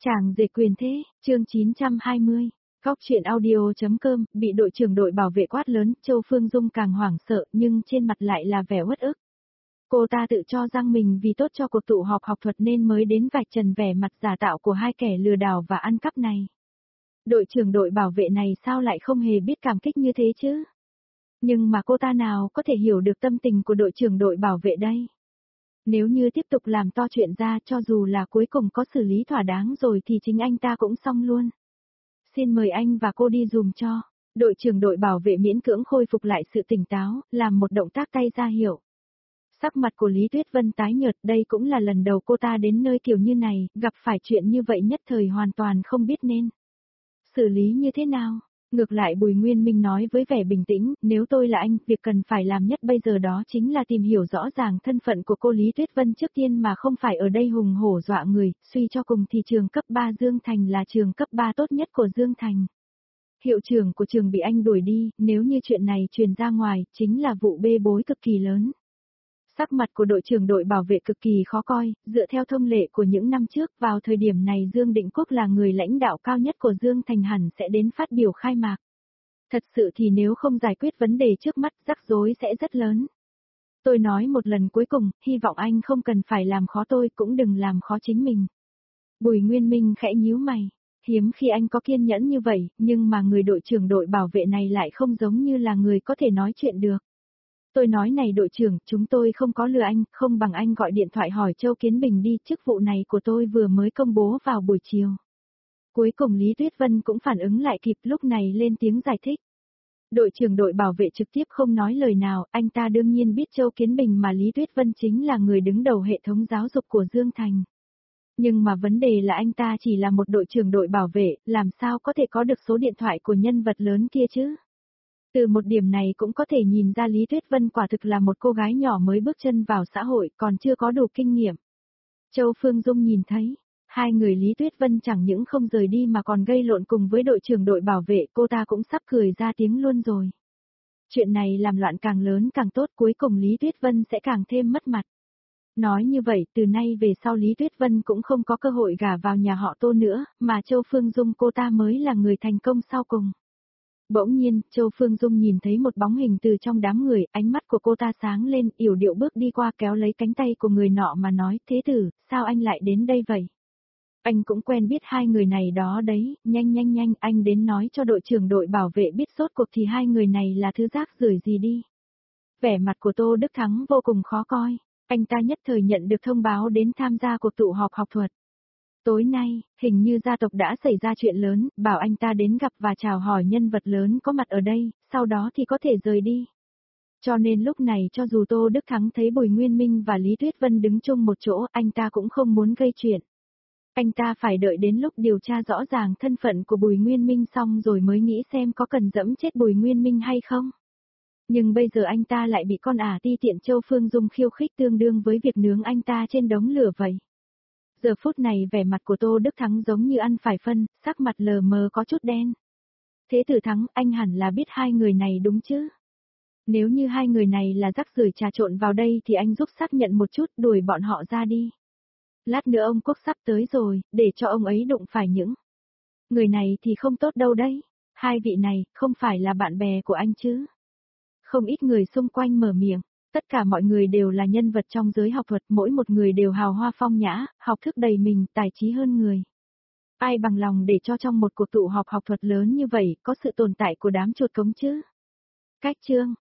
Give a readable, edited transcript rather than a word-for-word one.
Chàng rể quyền thế, chương 920. Góc chuyện audio.com, bị đội trưởng đội bảo vệ quát lớn, Châu Phương Dung càng hoảng sợ nhưng trên mặt lại là vẻ uất ức. Cô ta tự cho rằng mình vì tốt cho cuộc tụ họp học thuật nên mới đến vạch trần vẻ mặt giả tạo của hai kẻ lừa đảo và ăn cắp này. Đội trưởng đội bảo vệ này sao lại không hề biết cảm kích như thế chứ? Nhưng mà cô ta nào có thể hiểu được tâm tình của đội trưởng đội bảo vệ đây? Nếu như tiếp tục làm to chuyện ra cho dù là cuối cùng có xử lý thỏa đáng rồi thì chính anh ta cũng xong luôn. Xin mời anh và cô đi dùm cho. Đội trưởng đội bảo vệ miễn cưỡng khôi phục lại sự tỉnh táo, làm một động tác tay ra hiệu. Sắc mặt của Lý Tuyết Vân tái nhợt, đây cũng là lần đầu cô ta đến nơi kiểu như này, gặp phải chuyện như vậy nhất thời hoàn toàn không biết nên xử lý như thế nào. Ngược lại Bùi Nguyên Minh nói với vẻ bình tĩnh, nếu tôi là anh, việc cần phải làm nhất bây giờ đó chính là tìm hiểu rõ ràng thân phận của cô Lý Tuyết Vân trước tiên mà không phải ở đây hùng hổ dọa người, suy cho cùng thì trường cấp 3 Dương Thành là trường cấp 3 tốt nhất của Dương Thành. Hiệu trưởng của trường bị anh đuổi đi, nếu như chuyện này truyền ra ngoài, chính là vụ bê bối cực kỳ lớn. Sắc mặt của đội trưởng đội bảo vệ cực kỳ khó coi, dựa theo thông lệ của những năm trước, vào thời điểm này Dương Định Quốc là người lãnh đạo cao nhất của Dương Thành hẳn sẽ đến phát biểu khai mạc. Thật sự thì nếu không giải quyết vấn đề trước mắt, rắc rối sẽ rất lớn. Tôi nói một lần cuối cùng, hy vọng anh không cần phải làm khó tôi, cũng đừng làm khó chính mình. Bùi Nguyên Minh khẽ nhíu mày. Hiếm khi anh có kiên nhẫn như vậy, nhưng mà người đội trưởng đội bảo vệ này lại không giống như là người có thể nói chuyện được. Tôi nói này đội trưởng, chúng tôi không có lừa anh, không bằng anh gọi điện thoại hỏi Châu Kiến Bình đi, chức vụ này của tôi vừa mới công bố vào buổi chiều. Cuối cùng Lý Tuyết Vân cũng phản ứng lại kịp, lúc này lên tiếng giải thích. Đội trưởng đội bảo vệ trực tiếp không nói lời nào, anh ta đương nhiên biết Châu Kiến Bình mà Lý Tuyết Vân chính là người đứng đầu hệ thống giáo dục của Dương Thành. Nhưng mà vấn đề là anh ta chỉ là một đội trưởng đội bảo vệ, làm sao có thể có được số điện thoại của nhân vật lớn kia chứ? Từ một điểm này cũng có thể nhìn ra Lý Tuyết Vân quả thực là một cô gái nhỏ mới bước chân vào xã hội, còn chưa có đủ kinh nghiệm. Châu Phương Dung nhìn thấy, hai người Lý Tuyết Vân chẳng những không rời đi mà còn gây lộn cùng với đội trưởng đội bảo vệ, cô ta cũng sắp cười ra tiếng luôn rồi. Chuyện này làm loạn càng lớn càng tốt, cuối cùng Lý Tuyết Vân sẽ càng thêm mất mặt. Nói như vậy, từ nay về sau Lý Tuyết Vân cũng không có cơ hội gả vào nhà họ Tô nữa, mà Châu Phương Dung cô ta mới là người thành công sau cùng. Bỗng nhiên, Châu Phương Dung nhìn thấy một bóng hình từ trong đám người, ánh mắt của cô ta sáng lên, yểu điệu bước đi qua kéo lấy cánh tay của người nọ mà nói, thế tử, sao anh lại đến đây vậy? Anh cũng quen biết hai người này đó đấy, nhanh, anh đến nói cho đội trưởng đội bảo vệ biết rốt cuộc thì hai người này là thứ rác rưởi gì đi. Vẻ mặt của Tô Đức Thắng vô cùng khó coi, anh ta nhất thời nhận được thông báo đến tham gia cuộc tụ họp học thuật. Tối nay, hình như gia tộc đã xảy ra chuyện lớn, bảo anh ta đến gặp và chào hỏi nhân vật lớn có mặt ở đây, sau đó thì có thể rời đi. Cho nên lúc này cho dù Tô Đức Thắng thấy Bùi Nguyên Minh và Lý Tuyết Vân đứng chung một chỗ, anh ta cũng không muốn gây chuyện. Anh ta phải đợi đến lúc điều tra rõ ràng thân phận của Bùi Nguyên Minh xong rồi mới nghĩ xem có cần dẫm chết Bùi Nguyên Minh hay không. Nhưng bây giờ anh ta lại bị con ả ti tiện Châu Phương Dung khiêu khích tương đương với việc nướng anh ta trên đống lửa vậy. Giờ phút này vẻ mặt của Tô Đức Thắng giống như ăn phải phân, sắc mặt lờ mờ có chút đen. Thế tử Thắng, anh hẳn là biết hai người này đúng chứ? Nếu như hai người này là rắc rưởi trà trộn vào đây thì anh giúp xác nhận một chút, đuổi bọn họ ra đi. Lát nữa ông Quốc sắp tới rồi, để cho ông ấy đụng phải những người này thì không tốt đâu đấy. Hai vị này, không phải là bạn bè của anh chứ? Không ít người xung quanh mở miệng. Tất cả mọi người đều là nhân vật trong giới học thuật, mỗi một người đều hào hoa phong nhã, học thức đầy mình, tài trí hơn người. Ai bằng lòng để cho trong một cuộc tụ họp học thuật lớn như vậy, có sự tồn tại của đám chuột cống chứ? Cách chương